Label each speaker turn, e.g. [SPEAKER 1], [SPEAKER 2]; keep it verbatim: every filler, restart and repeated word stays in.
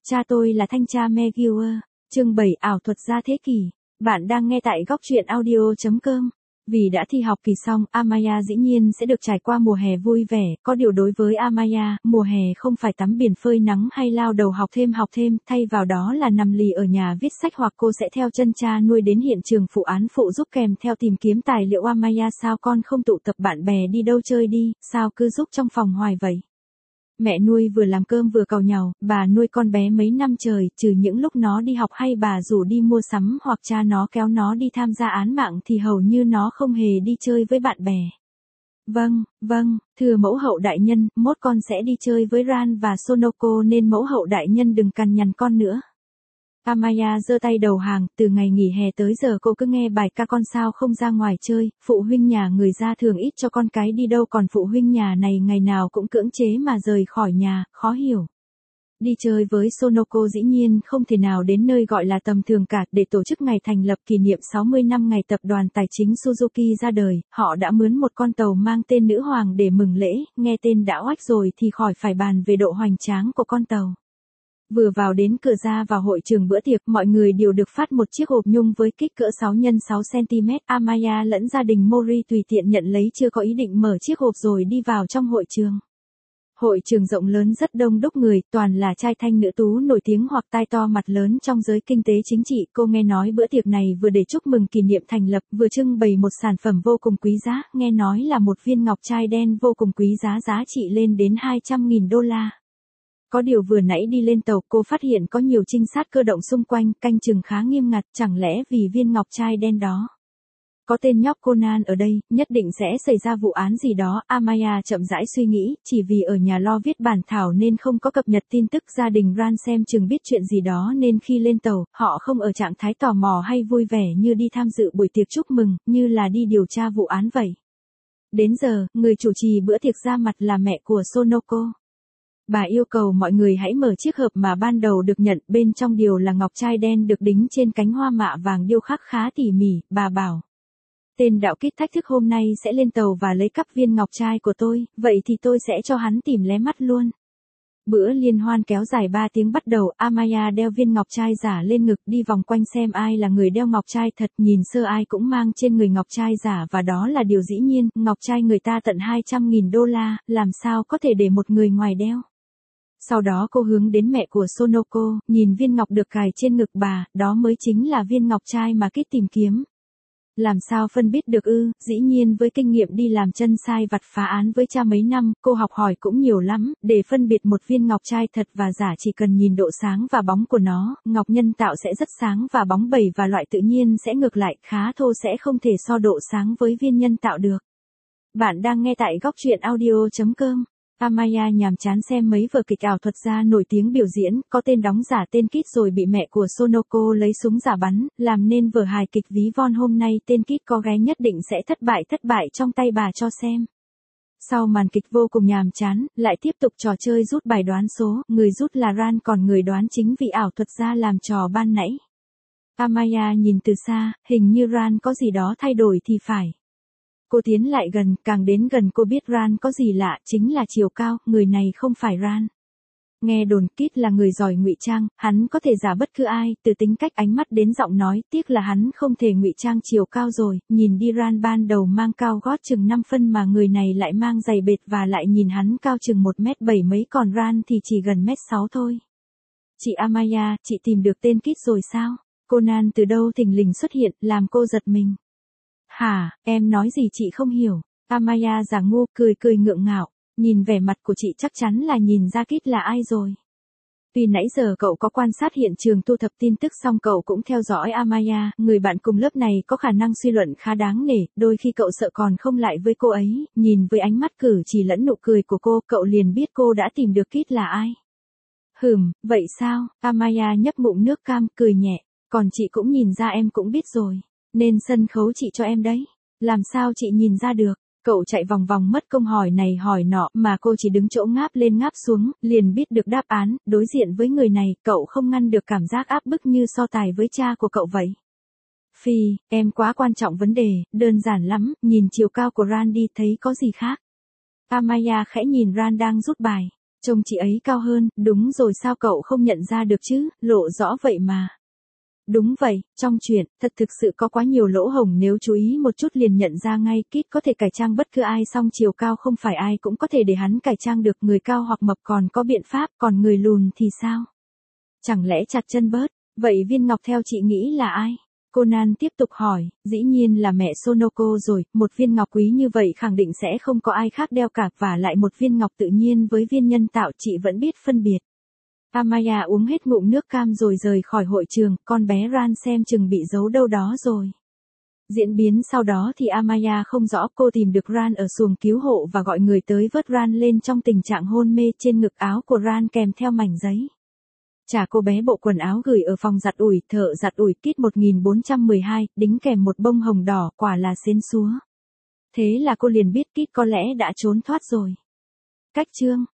[SPEAKER 1] Cha tôi là thanh tra McGuire. Chương bảy ảo thuật gia thế kỷ. Bạn đang nghe tại góc truyện audio chấm com. Vì đã thi học kỳ xong, Amaya dĩ nhiên sẽ được trải qua mùa hè vui vẻ, có điều đối với Amaya, mùa hè không phải tắm biển phơi nắng hay lao đầu học thêm học thêm, thay vào đó là nằm lì ở nhà viết sách hoặc cô sẽ theo chân cha nuôi đến hiện trường phụ án phụ giúp kèm theo tìm kiếm tài liệu. Amaya sao con không tụ tập bạn bè đi đâu chơi đi, sao cứ giúp trong phòng hoài vậy? Mẹ nuôi vừa làm cơm vừa càu nhàu, bà nuôi con bé mấy năm trời, trừ những lúc nó đi học hay bà rủ đi mua sắm hoặc cha nó kéo nó đi tham gia án mạng thì hầu như nó không hề đi chơi với bạn bè. Vâng, vâng, thưa mẫu hậu đại nhân, mốt con sẽ đi chơi với Ran và Sonoko nên mẫu hậu đại nhân đừng cằn nhằn con nữa. Amaya giơ tay đầu hàng, từ ngày nghỉ hè tới giờ cô cứ nghe bài ca con sao không ra ngoài chơi, phụ huynh nhà người ra thường ít cho con cái đi đâu còn phụ huynh nhà này ngày nào cũng cưỡng chế mà rời khỏi nhà, khó hiểu. Đi chơi với Sonoko dĩ nhiên không thể nào đến nơi gọi là tầm thường cả, để tổ chức ngày thành lập kỷ niệm sáu mươi năm ngày tập đoàn tài chính Suzuki ra đời, họ đã mướn một con tàu mang tên Nữ Hoàng để mừng lễ, nghe tên đã oách rồi thì khỏi phải bàn về độ hoành tráng của con tàu. Vừa vào đến cửa ra vào hội trường bữa tiệc, mọi người đều được phát một chiếc hộp nhung với kích cỡ sáu nhân sáu xăng-ti-mét. Amaya lẫn gia đình Mori tùy tiện nhận lấy, chưa có ý định mở chiếc hộp rồi đi vào trong hội trường. Hội trường rộng lớn rất đông đúc người, toàn là trai thanh nữ tú nổi tiếng hoặc tai to mặt lớn trong giới kinh tế chính trị. Cô nghe nói bữa tiệc này vừa để chúc mừng kỷ niệm thành lập, vừa trưng bày một sản phẩm vô cùng quý giá, nghe nói là một viên ngọc trai đen vô cùng quý giá, giá trị lên đến hai trăm nghìn đô la. Có điều vừa nãy đi lên tàu cô phát hiện có nhiều trinh sát cơ động xung quanh, canh chừng khá nghiêm ngặt, chẳng lẽ vì viên ngọc trai đen đó có tên nhóc Conan ở đây, nhất định sẽ xảy ra vụ án gì đó. Amaya chậm rãi suy nghĩ, chỉ vì ở nhà lo viết bản thảo nên không có cập nhật tin tức. Gia đình Ran xem chừng biết chuyện gì đó nên khi lên tàu, họ không ở trạng thái tò mò hay vui vẻ như đi tham dự buổi tiệc chúc mừng, như là đi điều tra vụ án vậy. Đến giờ, người chủ trì bữa tiệc ra mặt là mẹ của Sonoko. Bà yêu cầu mọi người hãy mở chiếc hộp mà ban đầu được nhận, bên trong điều là ngọc trai đen được đính trên cánh hoa mạ vàng điêu khắc khá tỉ mỉ. Bà bảo, tên đạo kít thách thức hôm nay sẽ lên tàu và lấy cắp viên ngọc trai của tôi, vậy thì tôi sẽ cho hắn tìm lé mắt luôn. Bữa liên hoan kéo dài ba tiếng bắt đầu. Amaya đeo viên ngọc trai giả lên ngực, đi vòng quanh xem ai là người đeo ngọc trai thật, nhìn sơ ai cũng mang trên người ngọc trai giả và đó là điều dĩ nhiên, ngọc trai người ta tận hai trăm nghìn đô la, làm sao có thể để một người ngoài đeo. Sau đó cô hướng đến mẹ của Sonoko, nhìn viên ngọc được cài trên ngực bà, đó mới chính là viên ngọc trai mà Kit tìm kiếm. Làm sao phân biết được ư, dĩ nhiên với kinh nghiệm đi làm chân sai vặt phá án với cha mấy năm, cô học hỏi cũng nhiều lắm, để phân biệt một viên ngọc trai thật và giả chỉ cần nhìn độ sáng và bóng của nó, ngọc nhân tạo sẽ rất sáng và bóng bẩy và loại tự nhiên sẽ ngược lại, khá thô sẽ không thể so độ sáng với viên nhân tạo được. Bạn đang nghe tại góc truyện audio chấm com. Amaya nhàm chán xem mấy vở kịch ảo thuật gia nổi tiếng biểu diễn, có tên đóng giả tên Kit rồi bị mẹ của Sonoko lấy súng giả bắn, làm nên vở hài kịch ví von hôm nay tên Kit có ghé nhất định sẽ thất bại thất bại trong tay bà cho xem. Sau màn kịch vô cùng nhàm chán, lại tiếp tục trò chơi rút bài đoán số, người rút là Ran còn người đoán chính vị ảo thuật gia làm trò ban nãy. Amaya nhìn từ xa, hình như Ran có gì đó thay đổi thì phải. Cô tiến lại gần, càng đến gần cô biết Ran có gì lạ, chính là chiều cao, người này không phải Ran. Nghe đồn Kit là người giỏi ngụy trang, hắn có thể giả bất cứ ai, từ tính cách ánh mắt đến giọng nói, tiếc là hắn không thể ngụy trang chiều cao rồi, nhìn đi Ran ban đầu mang cao gót chừng năm phân mà người này lại mang giày bệt và lại nhìn hắn cao chừng một mét bảy mấy còn Ran thì chỉ gần mét sáu thôi. Chị Amaya, chị tìm được tên Kit rồi sao? Conan từ đâu thình lình xuất hiện, làm cô giật mình. Hả, em nói gì chị không hiểu. Amaya giả ngu, cười cười ngượng ngạo, nhìn vẻ mặt của chị chắc chắn là nhìn ra Kit là ai rồi. Tuy nãy giờ cậu có quan sát hiện trường thu thập tin tức xong cậu cũng theo dõi Amaya, người bạn cùng lớp này có khả năng suy luận khá đáng nể, đôi khi cậu sợ còn không lại với cô ấy, nhìn với ánh mắt cử chỉ lẫn nụ cười của cô, cậu liền biết cô đã tìm được Kit là ai. Hừm, vậy sao? Amaya nhấp ngụm nước cam, cười nhẹ, còn chị cũng nhìn ra em cũng biết rồi. Nên sân khấu chị cho em đấy. Làm sao chị nhìn ra được? Cậu chạy vòng vòng mất công hỏi này hỏi nọ mà cô chỉ đứng chỗ ngáp lên ngáp xuống, liền biết được đáp án, đối diện với người này, cậu không ngăn được cảm giác áp bức như so tài với cha của cậu vậy. Phi, em quá quan trọng vấn đề, đơn giản lắm, nhìn chiều cao của Ran đi thấy có gì khác. Amaya khẽ nhìn Ran đang rút bài. Trông chị ấy cao hơn, đúng rồi sao cậu không nhận ra được chứ, lộ rõ vậy mà. Đúng vậy, trong chuyện, thật thực sự có quá nhiều lỗ hổng nếu chú ý một chút liền nhận ra ngay. Kit có thể cải trang bất cứ ai song chiều cao không phải ai cũng có thể để hắn cải trang được. Người cao hoặc mập còn có biện pháp, còn người lùn thì sao? Chẳng lẽ chặt chân bớt? Vậy viên ngọc theo chị nghĩ là ai? Conan tiếp tục hỏi, dĩ nhiên là mẹ Sonoko rồi, một viên ngọc quý như vậy khẳng định sẽ không có ai khác đeo cả, và lại một viên ngọc tự nhiên với viên nhân tạo chị vẫn biết phân biệt. Amaya uống hết ngụm nước cam rồi rời khỏi hội trường, con bé Ran xem chừng bị giấu đâu đó rồi. Diễn biến sau đó thì Amaya không rõ, cô tìm được Ran ở xuồng cứu hộ và gọi người tới vớt Ran lên trong tình trạng hôn mê. Trên ngực áo của Ran kèm theo mảnh giấy. Trả cô bé bộ quần áo gửi ở phòng giặt ủi, thợ giặt ủi Kit một nghìn bốn trăm mười hai, đính kèm một bông hồng đỏ, quả là xến xúa. Thế là cô liền biết Kit có lẽ đã trốn thoát rồi. Cách chương